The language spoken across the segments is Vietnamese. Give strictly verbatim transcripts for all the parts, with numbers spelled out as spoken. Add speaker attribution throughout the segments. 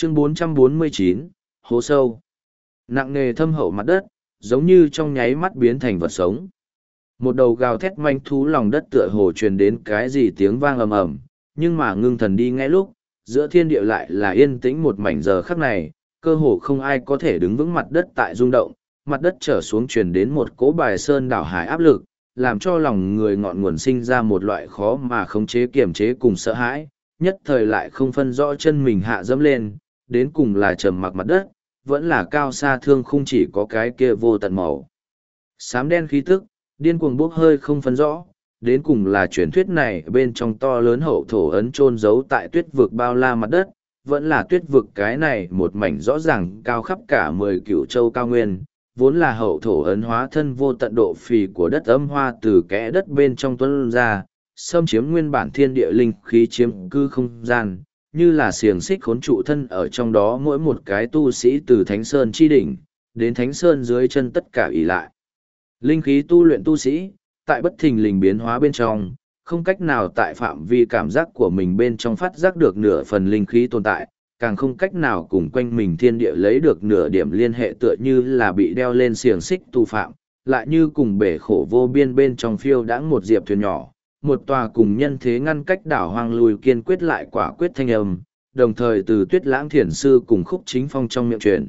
Speaker 1: Chương bốn trăm bốn mươi chín, hố sâu. Nặng nề thâm hậu mặt đất, giống như trong nháy mắt biến thành vật sống. Một đầu gào thét manh thú lòng đất tựa hồ truyền đến cái gì tiếng vang ầm ầm, nhưng mà ngưng thần đi ngay lúc, giữa thiên địa lại là yên tĩnh một mảnh giờ khắc này, cơ hồ không ai có thể đứng vững mặt đất tại rung động, mặt đất trở xuống truyền đến một cỗ bài sơn đảo hải áp lực, làm cho lòng người ngọn nguồn sinh ra một loại khó mà khống chế kiềm chế cùng sợ hãi, nhất thời lại không phân rõ chân mình hạ dẫm lên, đến cùng là trầm mặc mặt đất, vẫn là cao xa thương không chỉ có cái kia vô tận màu. Xám đen khí tức, điên cuồng bốc hơi không phân rõ, đến cùng là truyền thuyết này bên trong to lớn hậu thổ ấn chôn giấu tại tuyết vực bao la mặt đất, vẫn là tuyết vực cái này một mảnh rõ ràng cao khắp cả mười cửu châu cao nguyên, vốn là hậu thổ ấn hóa thân vô tận độ phì của đất âm hoa từ kẽ đất bên trong tuân ra, xâm chiếm nguyên bản thiên địa linh khí chiếm cư không gian, như là xiềng xích khốn trụ thân ở trong đó mỗi một cái tu sĩ từ Thánh Sơn chi đỉnh, đến Thánh Sơn dưới chân tất cả ỷ lại. Linh khí tu luyện tu sĩ, tại bất thình lình biến hóa bên trong, không cách nào tại phạm vi cảm giác của mình bên trong phát giác được nửa phần linh khí tồn tại, càng không cách nào cùng quanh mình thiên địa lấy được nửa điểm liên hệ tựa như là bị đeo lên xiềng xích tu phạm, lại như cùng bể khổ vô biên bên trong phiêu đãng một diệp thuyền nhỏ, một tòa cùng nhân thế ngăn cách đảo hoang lùi kiên quyết lại quả quyết thanh âm, đồng thời từ Tuyết Lãng Thiền Sư cùng Khúc Chính Phong trong miệng truyền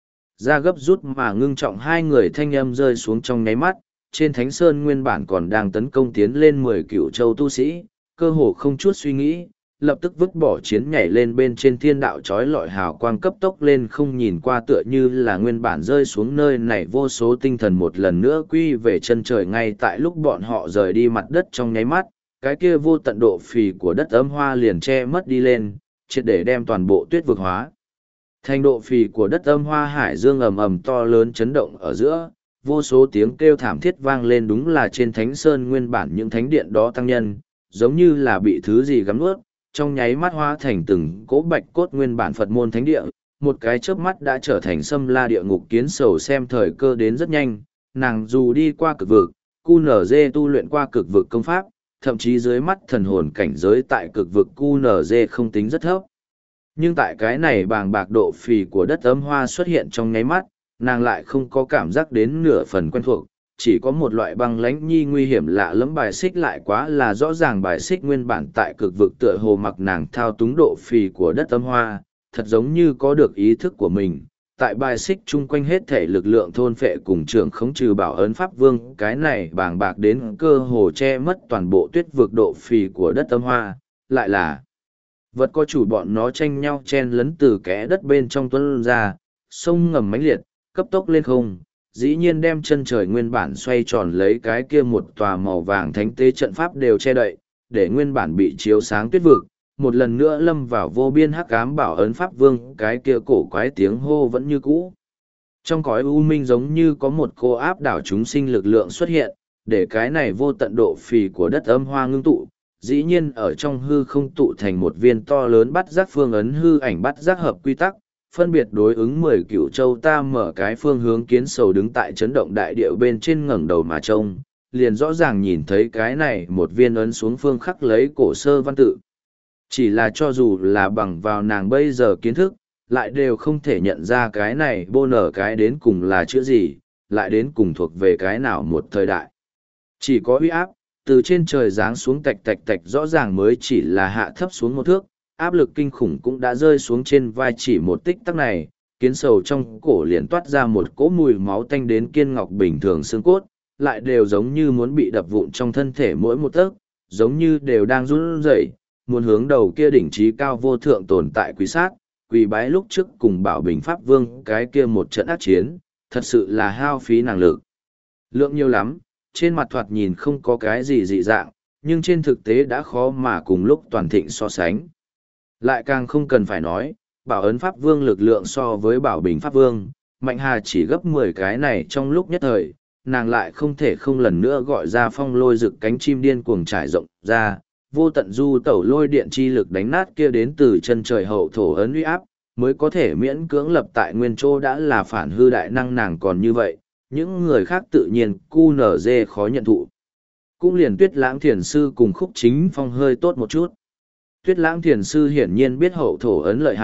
Speaker 1: ra gấp rút mà ngưng trọng hai người thanh âm rơi xuống trong nháy mắt, trên Thánh Sơn nguyên bản còn đang tấn công tiến lên mười cựu châu tu sĩ, cơ hồ không chút suy nghĩ, lập tức vứt bỏ chiến nhảy lên bên trên thiên đạo trói lọi hào quang cấp tốc lên không nhìn qua tựa như là nguyên bản rơi xuống nơi này vô số tinh thần một lần nữa quy về chân trời ngay tại lúc bọn họ rời đi mặt đất trong nháy mắt, cái kia vô tận độ phì của đất ấm hoa liền che mất đi lên, triệt để đem toàn bộ tuyết vực hóa. Thành độ phì của đất âm hoa hải dương ầm ầm to lớn chấn động ở giữa, vô số tiếng kêu thảm thiết vang lên đúng là trên Thánh Sơn nguyên bản những thánh điện đó tăng nhân, giống như là bị thứ gì gắm nuốt, trong nháy mắt hóa thành từng cỗ bạch cốt nguyên bản Phật môn thánh địa, một cái chớp mắt đã trở thành xâm la địa ngục kiến sầu xem thời cơ đến rất nhanh, nàng dù đi qua cực vực, cu nở dê tu luyện qua cực vực công pháp, thậm chí dưới mắt thần hồn cảnh giới tại cực vực cu nở dê không tính rất thấp. Nhưng tại cái này bàng bạc độ phì của đất ấm hoa xuất hiện trong nháy mắt, nàng lại không có cảm giác đến nửa phần quen thuộc, chỉ có một loại băng lãnh nhi nguy hiểm lạ lẫm bài xích lại quá là rõ ràng bài xích nguyên bản tại cực vực tựa hồ mặc nàng thao túng độ phì của đất ấm hoa, thật giống như có được ý thức của mình. Tại bài xích chung quanh hết thể lực lượng thôn phệ cùng trưởng khống trừ bảo ấn pháp vương, cái này bàng bạc đến cơ hồ che mất toàn bộ tuyết vực độ phì của đất ấm hoa, lại là vật có chủ bọn nó tranh nhau chen lấn từ kẽ đất bên trong tuấn ra, sông ngầm mãnh liệt, cấp tốc lên không, dĩ nhiên đem chân trời nguyên bản xoay tròn lấy cái kia một tòa màu vàng thánh tế trận pháp đều che đậy, để nguyên bản bị chiếu sáng tuyết vực, một lần nữa lâm vào vô biên hắc ám bảo ấn pháp vương, cái kia cổ quái tiếng hô vẫn như cũ. Trong cõi u minh giống như có một cô áp đảo chúng sinh lực lượng xuất hiện, để cái này vô tận độ phì của đất âm hoa ngưng tụ, dĩ nhiên ở trong hư không tụ thành một viên to lớn bắt giác phương ấn hư ảnh bắt giác hợp quy tắc, phân biệt đối ứng mười cựu châu ta mở cái phương hướng kiến sầu đứng tại chấn động đại địa bên trên ngẩng đầu mà trông, liền rõ ràng nhìn thấy cái này một viên ấn xuống phương khắc lấy cổ sơ văn tự. Chỉ là cho dù là bằng vào nàng bây giờ kiến thức, lại đều không thể nhận ra cái này bô nở cái đến cùng là chữ gì, lại đến cùng thuộc về cái nào một thời đại. Chỉ có uy áp, từ trên trời giáng xuống tạch tạch tạch rõ ràng mới chỉ là hạ thấp xuống một thước, áp lực kinh khủng cũng đã rơi xuống trên vai chỉ một tích tắc này, kiến sầu trong cổ liền toát ra một cỗ mùi máu tanh đến kiên ngọc bình thường xương cốt, lại đều giống như muốn bị đập vụn trong thân thể mỗi một tấc, giống như đều đang run rẩy, muốn hướng đầu kia đỉnh trí cao vô thượng tồn tại quý sát, quỳ bái lúc trước cùng bảo bình pháp vương cái kia một trận ác chiến, thật sự là hao phí năng lực. Lượng nhiều lắm, trên mặt thoạt nhìn không có cái gì dị dạng, nhưng trên thực tế đã khó mà cùng lúc toàn thịnh so sánh. Lại càng không cần phải nói, bảo ấn pháp vương lực lượng so với bảo bình pháp vương, Mạnh Hà chỉ gấp mười cái này trong lúc nhất thời, nàng lại không thể không lần nữa gọi ra phong lôi rực cánh chim điên cuồng trải rộng ra, vô tận du tẩu lôi điện chi lực đánh nát kia đến từ chân trời hậu thổ ấn uy áp, mới có thể miễn cưỡng lập tại nguyên chỗ đã là phản hư đại năng nàng còn như vậy, những người khác tự nhiên cu nở dê khó nhận thụ. Cũng liền Tuyết Lãng Thiền Sư cùng Khúc Chính Phong hơi tốt một chút. Tuyết Lãng Thiền Sư hiển nhiên biết hậu thổ ấn lợi hại,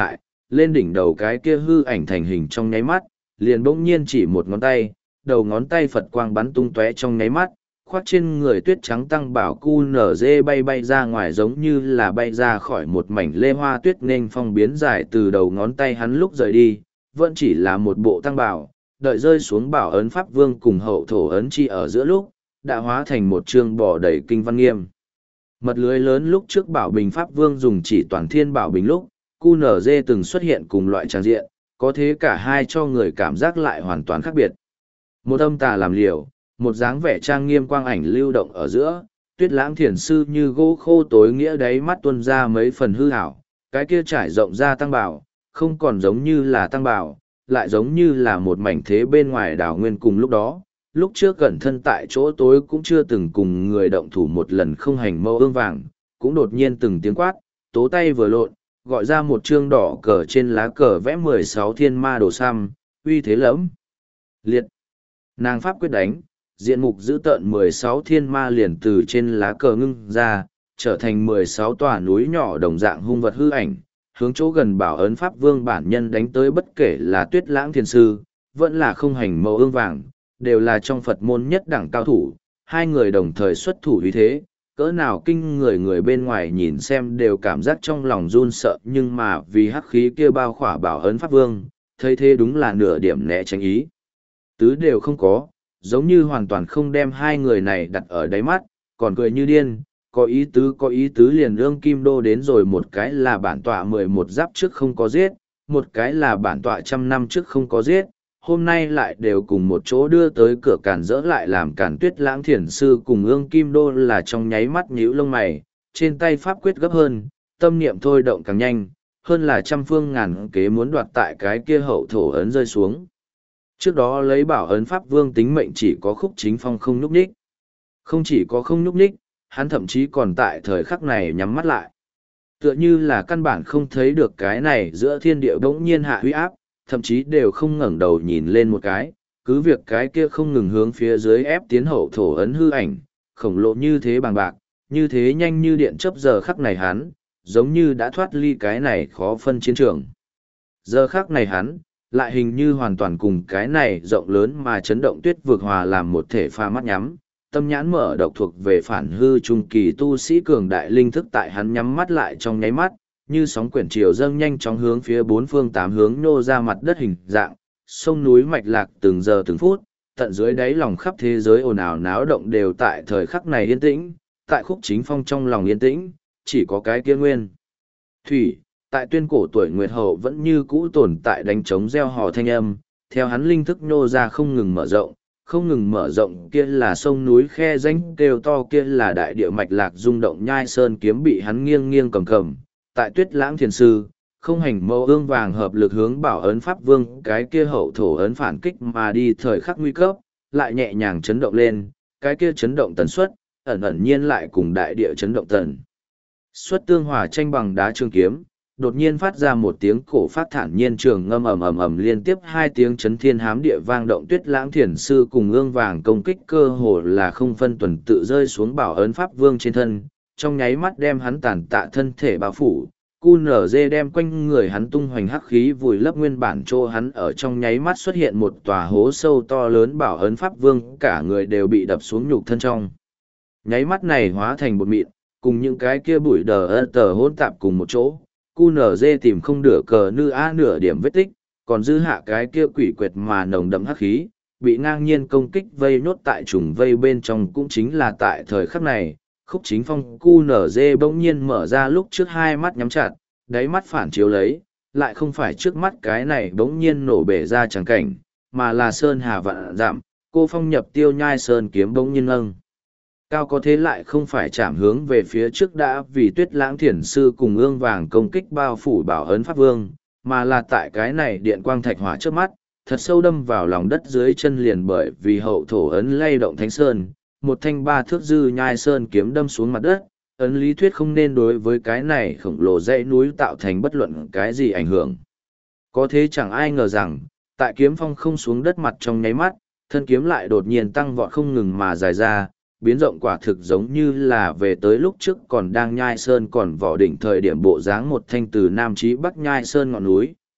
Speaker 1: lên đỉnh đầu cái kia hư ảnh thành hình trong nháy mắt, liền bỗng nhiên chỉ một ngón tay, đầu ngón tay Phật quang bắn tung tóe trong nháy mắt, khoác trên người tuyết trắng tăng bảo cu nở dê bay bay ra ngoài giống như là bay ra khỏi một mảnh lê hoa tuyết nên phong biến dài từ đầu ngón tay hắn lúc rời đi, vẫn chỉ là một bộ tăng bảo, đợi rơi xuống bảo ấn Pháp Vương cùng hậu thổ ấn chi ở giữa lúc, đã hóa thành một chương bò đầy kinh văn nghiêm. Mật lưới lớn lúc trước bảo bình Pháp Vương dùng chỉ toàn thiên bảo bình lúc, cu nở dê từng xuất hiện cùng loại trang diện, có thế cả hai cho người cảm giác lại hoàn toàn khác biệt. Một âm tà làm liều, một dáng vẻ trang nghiêm quang ảnh lưu động ở giữa, Tuyết Lãng Thiền Sư như gỗ khô tối nghĩa đáy mắt tuôn ra mấy phần hư hảo, cái kia trải rộng ra tăng bảo, không còn giống như là tăng bảo, lại giống như là một mảnh thế bên ngoài đảo nguyên cùng lúc đó. Lúc trước gần thân tại chỗ tối cũng chưa từng cùng người động thủ một lần không hành mâu ương vàng, cũng đột nhiên từng tiếng quát, tố tay vừa lộn, gọi ra một chương đỏ cờ trên lá cờ vẽ mười sáu thiên ma đồ xăm, uy thế lẫm liệt. Nàng pháp quyết đánh, diện mục giữ tợn mười sáu thiên ma liền từ trên lá cờ ngưng ra, trở thành mười sáu tòa núi nhỏ đồng dạng hung vật hư ảnh, hướng chỗ gần bảo ấn Pháp Vương bản nhân đánh tới, bất kể là Tuyết Lãng Thiền Sư, vẫn là không hành mâu ương vàng, đều là trong Phật môn nhất đẳng cao thủ, hai người đồng thời xuất thủ uy thế, cỡ nào kinh người người bên ngoài nhìn xem đều cảm giác trong lòng run sợ, nhưng mà vì hắc khí kia bao khỏa bảo ấn Pháp Vương, thấy thế đúng là nửa điểm né tránh ý tứ đều không có, giống như hoàn toàn không đem hai người này đặt ở đáy mắt, còn cười như điên, có ý tứ có ý tứ liền ương kim đô đến rồi, một cái là bản tọa mười một giáp trước không có giết, một cái là bản tọa trăm năm trước không có giết, hôm nay lại đều cùng một chỗ đưa tới cửa cản rỡ, lại làm Càn Tuyết Lãng Thiền Sư cùng ương kim đô là trong nháy mắt nhíu lông mày, trên tay pháp quyết gấp hơn, tâm niệm thôi động càng nhanh, hơn là trăm phương ngàn kế muốn đoạt tại cái kia hậu thổ ấn rơi xuống. Trước đó lấy bảo ấn Pháp Vương tính mệnh chỉ có Khúc Chính Phong không nhúc nhích. Không chỉ có không nhúc nhích, hắn thậm chí còn tại thời khắc này nhắm mắt lại. Tựa như là căn bản không thấy được cái này giữa thiên địa bỗng nhiên hạ huy áp, thậm chí đều không ngẩng đầu nhìn lên một cái, cứ việc cái kia không ngừng hướng phía dưới ép tiến hậu thổ ấn hư ảnh, khổng lồ như thế bằng bạc, như thế nhanh như điện chớp, giờ khắc này hắn, giống như đã thoát ly cái này khó phân chiến trường. Giờ khắc này hắn, lại hình như hoàn toàn cùng cái này rộng lớn mà chấn động tuyết vượt hòa làm một thể, pha mắt nhắm, tâm nhãn mở độc thuộc về phản hư trung kỳ tu sĩ cường đại linh thức tại hắn nhắm mắt lại trong nháy mắt, như sóng quyển triều dâng nhanh chóng hướng phía bốn phương tám hướng nô ra mặt đất hình dạng, sông núi mạch lạc từng giờ từng phút, tận dưới đáy lòng khắp thế giới ồn ào náo động đều tại thời khắc này yên tĩnh, tại Khúc Chính Phong trong lòng yên tĩnh, chỉ có cái kia nguyên thủy. Tại tuyên cổ tuổi Nguyệt Hậu vẫn như cũ tồn tại đánh trống gieo hò thanh âm, theo hắn linh thức nô ra không ngừng mở rộng, không ngừng mở rộng, kia là sông núi khe rãnh kêu to, kia là đại địa mạch lạc rung động, nhai sơn kiếm bị hắn nghiêng nghiêng cầm cầm. Tại Tuyết Lãng Thiền Sư, không hành mâu ương vàng hợp lực hướng bảo ấn Pháp Vương cái kia hậu thổ ấn phản kích mà đi, thời khắc nguy cấp, lại nhẹ nhàng chấn động lên, cái kia chấn động tần suất, ẩn ẩn nhiên lại cùng đại địa chấn động tần suất tương hòa, tranh bằng đá trường kiếm. Đột nhiên phát ra một tiếng cổ phát thản nhiên trường ngâm ầm ầm ầm, liên tiếp hai tiếng chấn thiên hám địa vang động. Tuyết Lãng Thiền Sư cùng ương vàng công kích cơ hồ là không phân tuần tự rơi xuống bảo ấn Pháp Vương trên thân, trong nháy mắt đem hắn tàn tạ thân thể bao phủ. Cu nở dê đem quanh người hắn tung hoành hắc khí vùi lấp nguyên bản chỗ hắn ở, trong nháy mắt xuất hiện một tòa hố sâu to lớn, bảo ấn Pháp Vương cả người đều bị đập xuống nhục thân trong. Nháy mắt này hóa thành bột mịn, cùng những cái kia bụi đờ ơ tờ hỗn tạp cùng một chỗ. cu nở dê tìm không được cờ nư a nửa điểm vết tích, còn dư hạ cái kia quỷ quyệt mà nồng đậm hắc khí, bị ngang nhiên công kích vây nhốt tại trùng vây bên trong. Cũng chính là tại thời khắc này, Khúc Chính Phong cu nở dê bỗng nhiên mở ra lúc trước hai mắt nhắm chặt, đáy mắt phản chiếu lấy, lại không phải trước mắt cái này bỗng nhiên nổ bể ra trắng cảnh, mà là sơn hà vạn dặm, cô phong nhập tiêu nhai sơn kiếm bỗng nhiên ngâng cao, có thế lại không phải chạm hướng về phía trước đã vì Tuyết Lãng Thiền Sư cùng ương vàng công kích bao phủ bảo ấn Pháp Vương, mà là tại cái này điện quang thạch hỏa trước mắt, thật sâu đâm vào lòng đất dưới chân, liền bởi vì hậu thổ ấn lay động thánh sơn, một thanh ba thước dư nhai sơn kiếm đâm xuống mặt đất. Ấn lý thuyết không nên đối với cái này khổng lồ dãy núi tạo thành bất luận cái gì ảnh hưởng. Có thế chẳng ai ngờ rằng, tại kiếm phong không xuống đất mặt trong nháy mắt, thân kiếm lại đột nhiên tăng vọt không ngừng mà dài ra, biến rộng, quả thực giống như là về tới lúc trước còn đang nhai sơn còn vỏ đỉnh thời điểm bộ dáng một thanh từ nam chí bắc nhai sơn ngọn núi,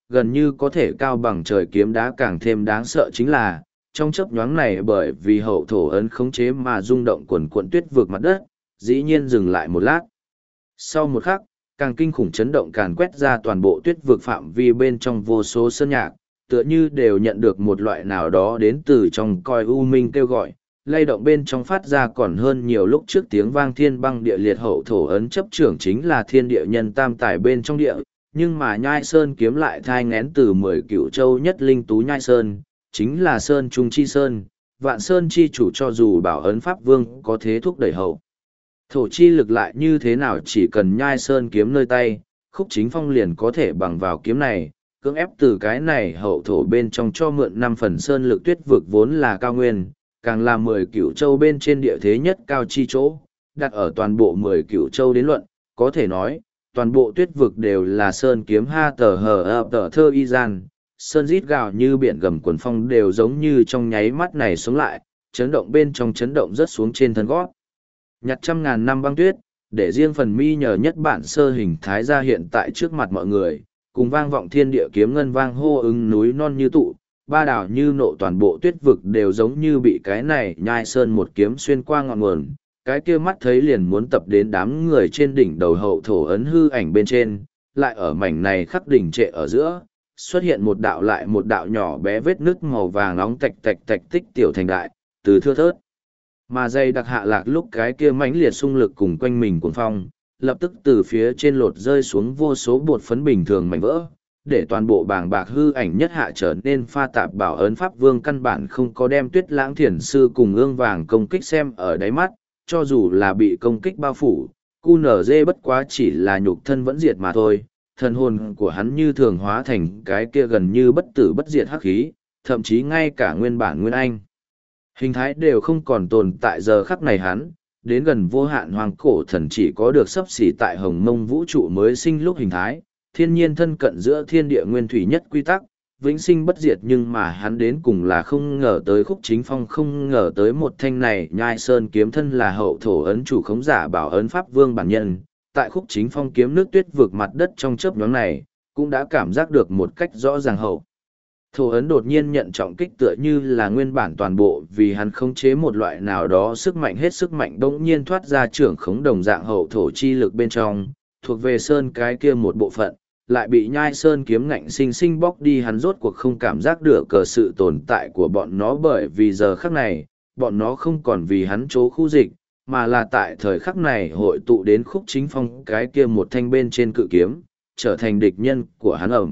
Speaker 1: gần như có thể cao bằng trời kiếm đá. Càng thêm đáng sợ chính là, trong chớp nhoáng này bởi vì hậu thổ ấn khống chế mà rung động quần cuộn tuyết vượt mặt đất, dĩ nhiên dừng lại một lát. Sau một khắc, càng kinh khủng chấn động càn quét ra toàn bộ tuyết vực phạm vi bên trong vô số sơn nhạc, tựa như đều nhận được một loại nào đó đến từ trong coi u minh kêu gọi, lay động bên trong phát ra còn hơn nhiều lúc trước tiếng vang thiên băng địa liệt. Hậu thổ ấn chấp trưởng chính là thiên địa nhân tam tài bên trong địa, nhưng mà Nhai Sơn kiếm lại thai ngén từ mười cửu châu nhất linh tú Nhai Sơn, chính là Sơn Trung Chi Sơn, Vạn Sơn Chi chủ. Cho dù bảo ấn Pháp Vương có thế thúc đẩy hậu thổ chi lực lại như thế nào, chỉ cần Nhai Sơn kiếm nơi tay, Khúc Chính Phong liền có thể bằng vào kiếm này, cưỡng ép từ cái này hậu thổ bên trong cho mượn năm phần sơn lực tuyết vực vốn là cao nguyên, càng là mười cửu châu bên trên địa thế nhất cao chi chỗ, đặt ở toàn bộ mười cửu châu đến luận, có thể nói, toàn bộ tuyết vực đều là sơn kiếm ha tờ hờ ập tờ thơ y gian, sơn rít gào như biển gầm quần phong đều giống như trong nháy mắt này sống lại, chấn động bên trong chấn động rất xuống trên thân gót. Nhặt trăm ngàn năm băng tuyết, để riêng phần mi nhờ nhất bản sơ hình thái ra hiện tại trước mặt mọi người, cùng vang vọng thiên địa kiếm ngân vang hô ứng núi non như tụ, ba đảo như nộ, toàn bộ tuyết vực đều giống như bị cái này Nhai Sơn một kiếm xuyên qua ngọn nguồn, cái kia mắt thấy liền muốn tập đến đám người trên đỉnh đầu hậu thổ ấn hư ảnh bên trên, lại ở mảnh này khắc đỉnh trệ ở giữa, xuất hiện một đạo lại một đạo nhỏ bé vết nước màu vàng nóng tạch tạch tạch tích tiểu thành đại, từ thưa thớt. Mà dây đặc hạ lạc lúc cái kia mãnh liệt xung lực cùng quanh mình cuồng phong, lập tức từ phía trên lột rơi xuống vô số bột phấn bình thường mảnh vỡ, để toàn bộ bàng bạc hư ảnh nhất hạ trở nên pha tạp. Bảo ấn Pháp Vương căn bản không có đem Tuyết Lãng Thiền Sư cùng ương vàng công kích xem ở đáy mắt, cho dù là bị công kích bao phủ, cu nở dê bất quá chỉ là nhục thân vẫn diệt mà thôi, thần hồn của hắn như thường hóa thành cái kia gần như bất tử bất diệt hắc khí, thậm chí ngay cả nguyên bản nguyên anh hình thái đều không còn tồn tại. Giờ khắc này hắn đến gần vô hạn hoàng cổ thần chỉ có được sấp xỉ tại hồng mông vũ trụ mới sinh lúc hình thái, thiên nhiên thân cận giữa thiên địa nguyên thủy nhất quy tắc, vĩnh sinh bất diệt. Nhưng mà hắn đến cùng là không ngờ tới Khúc Chính Phong không ngờ tới một thanh này Nhai Sơn kiếm thân là hậu thổ ấn chủ khống giả bảo ấn Pháp Vương bản nhân, tại Khúc Chính Phong kiếm nước tuyết vượt mặt đất trong chớp nhoáng này, cũng đã cảm giác được một cách rõ ràng hậu thổ ấn đột nhiên nhận trọng kích, tựa như là nguyên bản toàn bộ vì hắn khống chế một loại nào đó sức mạnh hết sức mạnh bỗng nhiên thoát ra trưởng khống đồng dạng hậu thổ chi lực bên trong, thuộc về sơn cái kia một bộ phận, lại bị Nhai Sơn kiếm ngạnh sinh sinh bóc đi. Hắn rốt cuộc không cảm giác được cờ sự tồn tại của bọn nó, bởi vì giờ khắc này, bọn nó không còn vì hắn chỗ khu dịch, mà là tại thời khắc này hội tụ đến Khúc Chính Phong cái kia một thanh bên trên cự kiếm, trở thành địch nhân của hắn. ẩm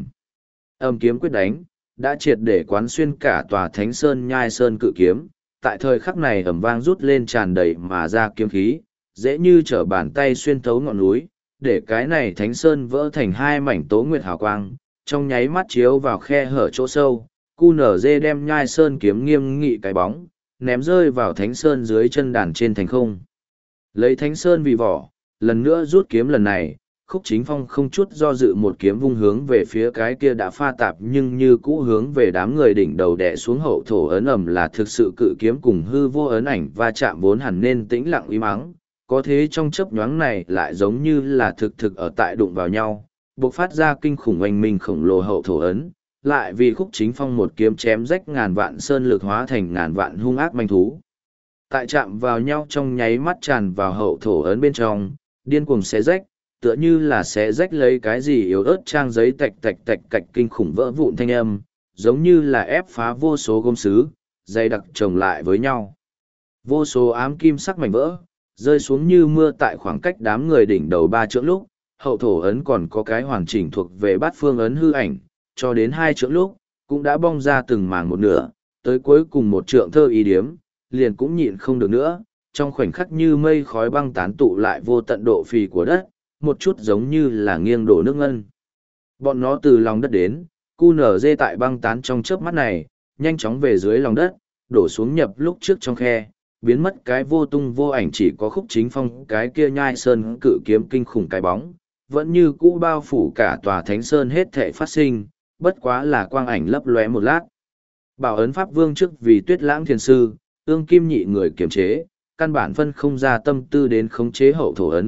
Speaker 1: Âm kiếm quyết đánh, đã triệt để quán xuyên cả tòa Thánh Sơn Nhai Sơn cự kiếm, tại thời khắc này ầm vang rút lên tràn đầy mà ra kiếm khí, dễ như trở bàn tay xuyên thấu ngọn núi, để cái này Thánh Sơn vỡ thành hai mảnh tố nguyệt hào quang, trong nháy mắt chiếu vào khe hở chỗ sâu, cu nở dê đem Nhai Sơn kiếm nghiêm nghị cái bóng, ném rơi vào Thánh Sơn dưới chân đàn trên thành không. Lấy Thánh Sơn vì vỏ, lần nữa rút kiếm. Lần này, Khúc Chính Phong không chút do dự một kiếm vung hướng về phía cái kia đã pha tạp nhưng như cũ hướng về đám người đỉnh đầu đè xuống hậu thổ ấn. Ầm là thực sự cự kiếm cùng hư vô ấn ảnh va chạm vốn hẳn nên tĩnh lặng im ắng, có thế trong chớp nhoáng này lại giống như là thực thực ở tại đụng vào nhau, bộc phát ra kinh khủng oanh minh khổng lồ. Hậu thổ ấn lại vì Khúc Chính Phong một kiếm chém rách ngàn vạn sơn lực hóa thành ngàn vạn hung ác manh thú, tại chạm vào nhau trong nháy mắt tràn vào hậu thổ ấn bên trong, điên cuồng xé rách, tựa như là xé rách lấy cái gì yếu ớt trang giấy tạch tạch tạch cạch kinh khủng vỡ vụn thanh âm, giống như là ép phá vô số gôm sứ, dày đặc chồng lại với nhau. Vô số ám kim sắc mảnh vỡ, rơi xuống như mưa tại khoảng cách đám người đỉnh đầu ba trượng lúc, hậu thổ ấn còn có cái hoàn chỉnh thuộc về bát phương ấn hư ảnh, cho đến hai trượng lúc, cũng đã bong ra từng mảng một nửa, tới cuối cùng một trượng thơ ý điếm, liền cũng nhịn không được nữa, trong khoảnh khắc như mây khói băng tán tụ lại vô tận độ phì của đất, một chút giống như là nghiêng đổ nước ngân. Bọn nó từ lòng đất đến, cu nở dê tại băng tán trong chớp mắt này, nhanh chóng về dưới lòng đất, đổ xuống nhập lúc trước trong khe, biến mất cái vô tung vô ảnh. Chỉ có Khúc Chính Phong cái kia Nhai Sơn cự kiếm kinh khủng cái bóng, vẫn như cũ bao phủ cả tòa Thánh Sơn hết thảy phát sinh, bất quá là quang ảnh lấp lóe một lát. Bảo ấn Pháp Vương trước vì Tuyết Lãng Thiền Sư, ương kim nhị người kiềm chế, căn bản phân không ra tâm tư đến khống chế hậu thổ ấn,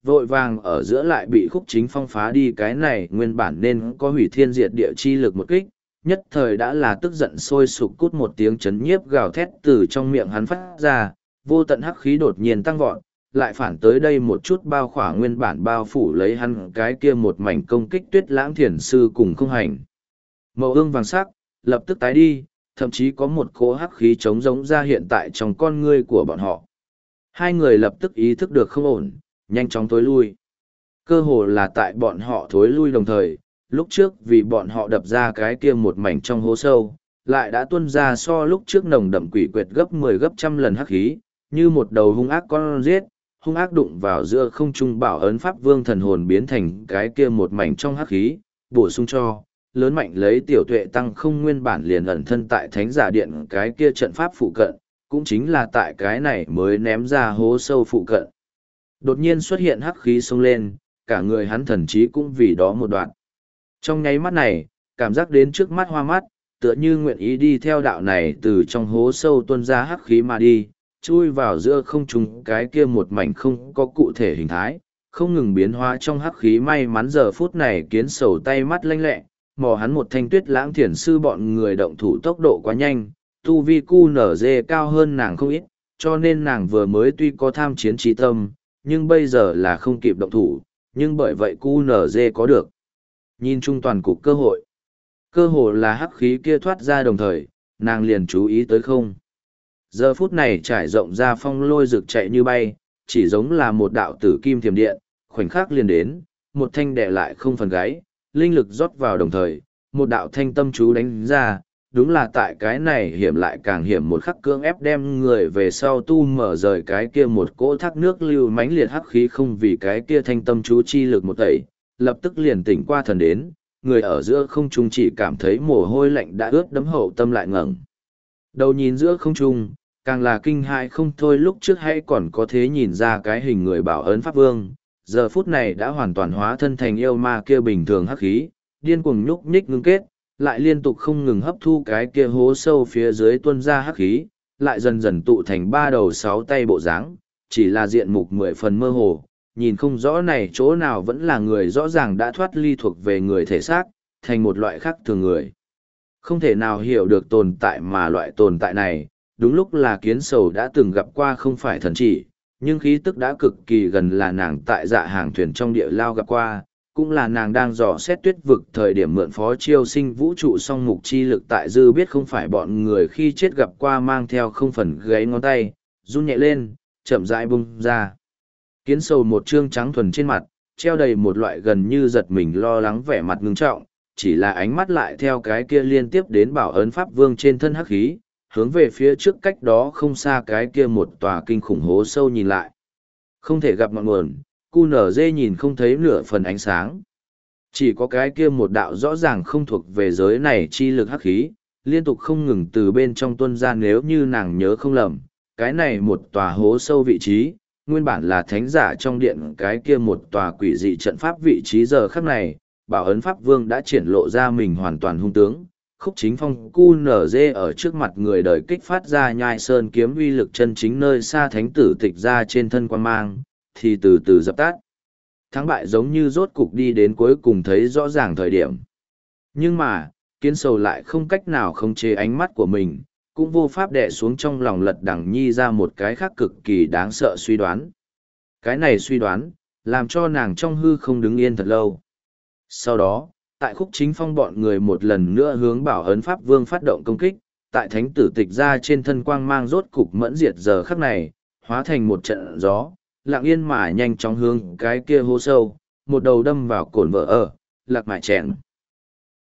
Speaker 1: vội vàng ở giữa lại bị Khúc Chính Phong phá đi cái này nguyên bản nên có hủy thiên diệt địa chi lực một kích, nhất thời đã là tức giận sôi sục cút một tiếng chấn nhiếp gào thét từ trong miệng hắn phát ra, vô tận hắc khí đột nhiên tăng vọt, lại phản tới đây một chút bao khỏa nguyên bản bao phủ lấy hắn cái kia một mảnh công kích Tuyết Lãng Thiền Sư cùng không hành. Màu ương vàng sắc, lập tức tái đi, thậm chí có một cỗ hắc khí trống giống ra hiện tại trong con ngươi của bọn họ. Hai người lập tức ý thức được không ổn, nhanh chóng tối lui. Cơ hồ là tại bọn họ thối lui đồng thời, lúc trước vì bọn họ đập ra cái kia một mảnh trong hố sâu, lại đã tuôn ra so lúc trước nồng đậm quỷ quyệt gấp mười gấp trăm lần hắc khí, như một đầu hung ác con giết, hung ác đụng vào giữa không trung bảo ấn pháp vương thần hồn biến thành cái kia một mảnh trong hắc khí, bổ sung cho, lớn mạnh lấy tiểu tuệ tăng không nguyên bản liền ẩn thân tại thánh giả điện cái kia trận pháp phụ cận, cũng chính là tại cái này mới ném ra hố sâu phụ cận. Đột nhiên xuất hiện hắc khí xông lên, cả người hắn thần trí cũng vì đó một đoạn. Trong nháy mắt này, cảm giác đến trước mắt hoa mắt, tựa như nguyện ý đi theo đạo này từ trong hố sâu tuôn ra hắc khí mà đi, chui vào giữa không trung cái kia một mảnh không có cụ thể hình thái, không ngừng biến hóa trong hắc khí. May mắn giờ phút này Kiến Sầu tay mắt lanh lẹ, mò hắn một thanh Tuyết Lãng Thiền Sư bọn người động thủ tốc độ quá nhanh, tu vi cu nở dê cao hơn nàng không ít, cho nên nàng vừa mới tuy có tham chiến trí tâm, nhưng bây giờ là không kịp động thủ, nhưng bởi vậy cu nở dê có được. Nhìn chung toàn cục cơ hội. Cơ hội là hắc khí kia thoát ra đồng thời, nàng liền chú ý tới không. Giờ phút này trải rộng ra phong lôi rực chạy như bay, chỉ giống là một đạo tử kim thiềm điện, khoảnh khắc liền đến, một thanh đẻ lại không phần gáy, linh lực rót vào đồng thời, một đạo thanh tâm chú đánh ra, đúng là tại cái này hiểm lại càng hiểm một khắc cưỡng ép đem người về sau tu mở rời cái kia một cỗ thác nước lưu mãnh liệt hắc khí không vì cái kia thanh tâm chú chi lực một tẩy, lập tức liền tỉnh qua thần đến, người ở giữa không trung chỉ cảm thấy mồ hôi lạnh đã ướt đẫm hậu tâm lại ngẩng đầu nhìn giữa không trung, càng là kinh hại không thôi. Lúc trước hay còn có thế nhìn ra cái hình người bảo ấn pháp vương, giờ phút này đã hoàn toàn hóa thân thành yêu ma kia bình thường hắc khí, điên cuồng nhúc nhích ngưng kết, lại liên tục không ngừng hấp thu cái kia hố sâu phía dưới tuôn ra hắc khí, lại dần dần tụ thành ba đầu sáu tay bộ dáng, chỉ là diện mục mười phần mơ hồ, nhìn không rõ này chỗ nào vẫn là người, rõ ràng đã thoát ly thuộc về người thể xác, thành một loại khác thường người. Không thể nào hiểu được tồn tại mà loại tồn tại này, đúng lúc là Kiến Sầu đã từng gặp qua không phải thần chỉ, nhưng khí tức đã cực kỳ gần là nàng tại dạ hàng thuyền trong địa lao gặp qua, cũng là nàng đang dò xét tuyết vực thời điểm mượn phó chiêu sinh vũ trụ song mục chi lực tại dư biết không phải bọn người khi chết gặp qua, mang theo không phần gáy ngón tay, run nhẹ lên, chậm rãi bung ra. Kiến Sầu một trương trắng thuần trên mặt, treo đầy một loại gần như giật mình lo lắng vẻ mặt ngưng trọng, chỉ là ánh mắt lại theo cái kia liên tiếp đến bảo ấn pháp vương trên thân hắc khí, hướng về phía trước cách đó không xa cái kia một tòa kinh khủng hố sâu nhìn lại. Không thể gặp ngọn nguồn, cu nở dê nhìn không thấy nửa phần ánh sáng. Chỉ có cái kia một đạo rõ ràng không thuộc về giới này chi lực hắc khí, liên tục không ngừng từ bên trong tuôn ra. Nếu như nàng nhớ không lầm, cái này một tòa hố sâu vị trí, nguyên bản là thánh giả trong điện cái kia một tòa quỷ dị trận pháp vị trí. Giờ khắc này, bảo ấn pháp vương đã triển lộ ra mình hoàn toàn hung tướng. Khúc Chính Phong cu nở dê ở trước mặt người đời kích phát ra nhai sơn kiếm uy lực chân chính nơi xa thánh tử tịch ra trên thân quan mang, thì từ từ dập tắt. Thắng bại giống như rốt cục đi đến cuối cùng thấy rõ ràng thời điểm. Nhưng mà, Kiến Sầu lại không cách nào khống chế ánh mắt của mình, cũng vô pháp đè xuống trong lòng Lật Đằng Nhi ra một cái khác cực kỳ đáng sợ suy đoán. Cái này suy đoán, làm cho nàng trong hư không đứng yên thật lâu. Sau đó, tại Khúc Chính Phong bọn người một lần nữa hướng bảo ấn pháp vương phát động công kích, tại thánh tử tịch ra trên thân quang mang rốt cục mẫn diệt giờ khắc này, hóa thành một trận gió, lặng yên mà nhanh chóng hướng cái kia hố sâu, một đầu đâm vào cồn vỡ ở, lạc mại chèn.